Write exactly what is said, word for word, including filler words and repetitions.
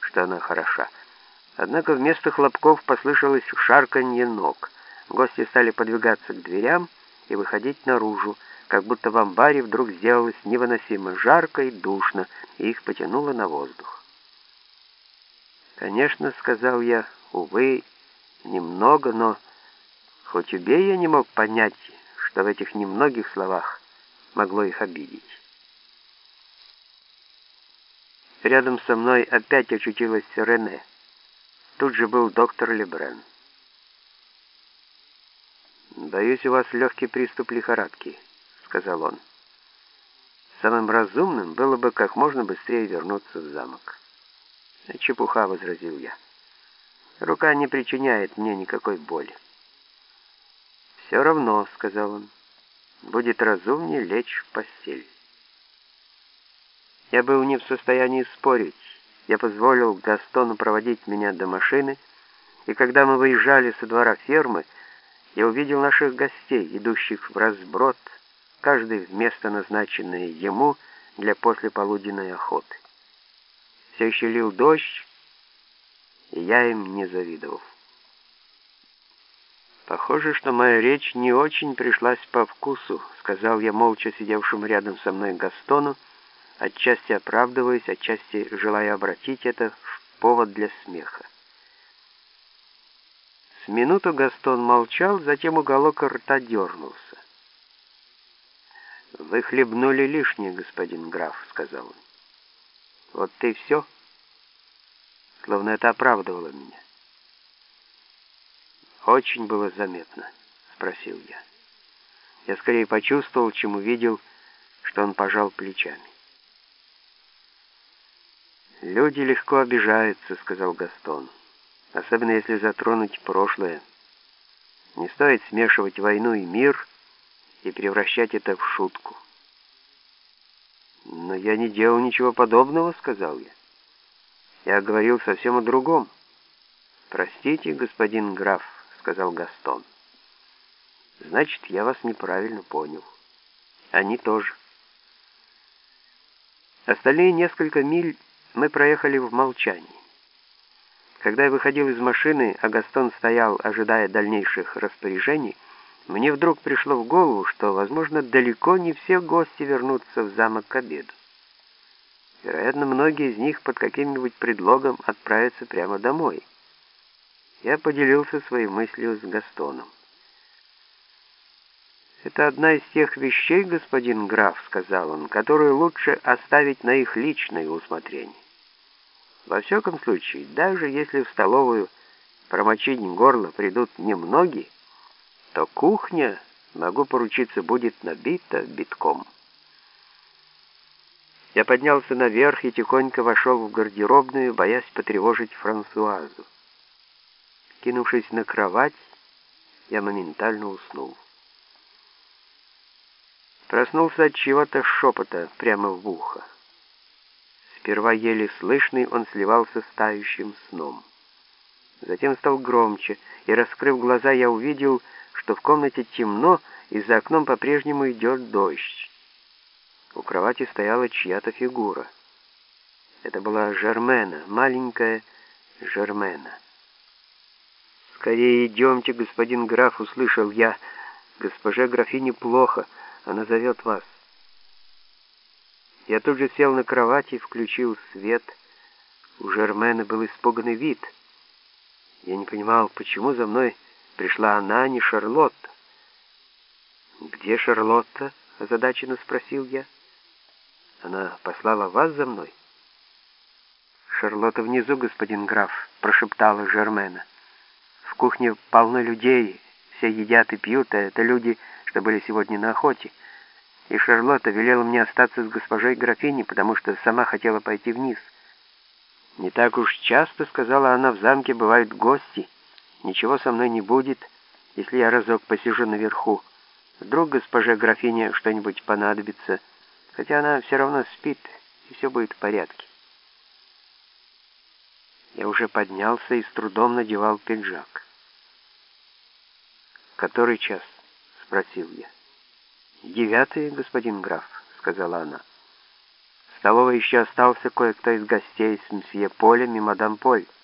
что она хороша. Однако вместо хлопков послышалось шарканье ног. Гости стали подвигаться к дверям и выходить наружу, как будто в амбаре вдруг сделалось невыносимо жарко и душно, и их потянуло на воздух. «Конечно, — сказал я, — увы, немного, но хоть убей, я не мог понять, что в этих немногих словах могло их обидеть». Рядом со мной опять очутилась Рене. Тут же был доктор Лебрен. «Боюсь, у вас легкий приступ лихорадки», — сказал он. «Самым разумным было бы как можно быстрее вернуться в замок». «Чепуха», — возразил я. «Рука не причиняет мне никакой боли». «Все равно», — сказал он, — «будет разумнее лечь в постель». Я был не в состоянии спорить. Я позволил Гастону проводить меня до машины, и когда мы выезжали со двора фермы, я увидел наших гостей, идущих в разброд, каждый в место, назначенное ему для послеполуденной охоты. Все еще лил дождь, и я им не завидовал. «Похоже, что моя речь не очень пришлась по вкусу», — сказал я молча сидевшему рядом со мной Гастону, отчасти оправдываясь, отчасти желая обратить это в повод для смеха. С минуту Гастон молчал, затем уголок рта дернулся. «Вы хлебнули лишнее, господин граф», — сказал он. «Вот и все». Словно это оправдывало меня. «Очень было заметно?» — спросил я. Я скорее почувствовал, чем увидел, что он пожал плечами. «Люди легко обижаются», — сказал Гастон, «особенно если затронуть прошлое. Не стоит смешивать войну и мир и превращать это в шутку». «Но я не делал ничего подобного», — сказал я. «Я говорил совсем о другом». «Простите, господин граф», — сказал Гастон. «Значит, я вас неправильно понял. Они тоже». Остальные несколько миль мы проехали в молчании. Когда я выходил из машины, а Гастон стоял, ожидая дальнейших распоряжений, мне вдруг пришло в голову, что, возможно, далеко не все гости вернутся в замок к обеду. Вероятно, многие из них под каким-нибудь предлогом отправятся прямо домой. Я поделился своей мыслью с Гастоном. «Это одна из тех вещей, господин граф, — сказал он, — которую лучше оставить на их личное усмотрение. Во всяком случае, даже если в столовую промочить горло придут немногие, то кухня, могу поручиться, будет набита битком». Я поднялся наверх и тихонько вошел в гардеробную, боясь потревожить Франсуазу. Кинувшись на кровать, я моментально уснул. Проснулся от чего-то шепота прямо в ухо. Сперва еле слышный, он сливался с тающим сном. Затем стал громче, и, раскрыв глаза, я увидел, что в комнате темно, и за окном по-прежнему идет дождь. У кровати стояла чья-то фигура. Это была Жермена, маленькая Жермена. «Скорее идемте, господин граф», — услышал я. «Госпоже графине плохо, она зовет вас». Я тут же сел на кровати и включил свет. У Жермены был испуганный вид. Я не понимал, почему за мной пришла она, а не Шарлотта. «Где Шарлотта?» — озадаченно спросил я. «Она послала вас за мной?» «Шарлотта внизу, господин граф», — прошептала Жермена. «В кухне полно людей, все едят и пьют, а это люди, что были сегодня на охоте. И Шарлотта велела мне остаться с госпожой графиней, потому что сама хотела пойти вниз. Не так уж часто, — сказала она, — в замке бывают гости. Ничего со мной не будет, если я разок посижу наверху. Вдруг госпоже графине что-нибудь понадобится, хотя она все равно спит, и все будет в порядке». Я уже поднялся и с трудом надевал пиджак. «Который час?» — спросил я. «Девятый, господин граф», — сказала она. столовой еще остался кое-кто из гостей с мсье Полем и мадам Поль.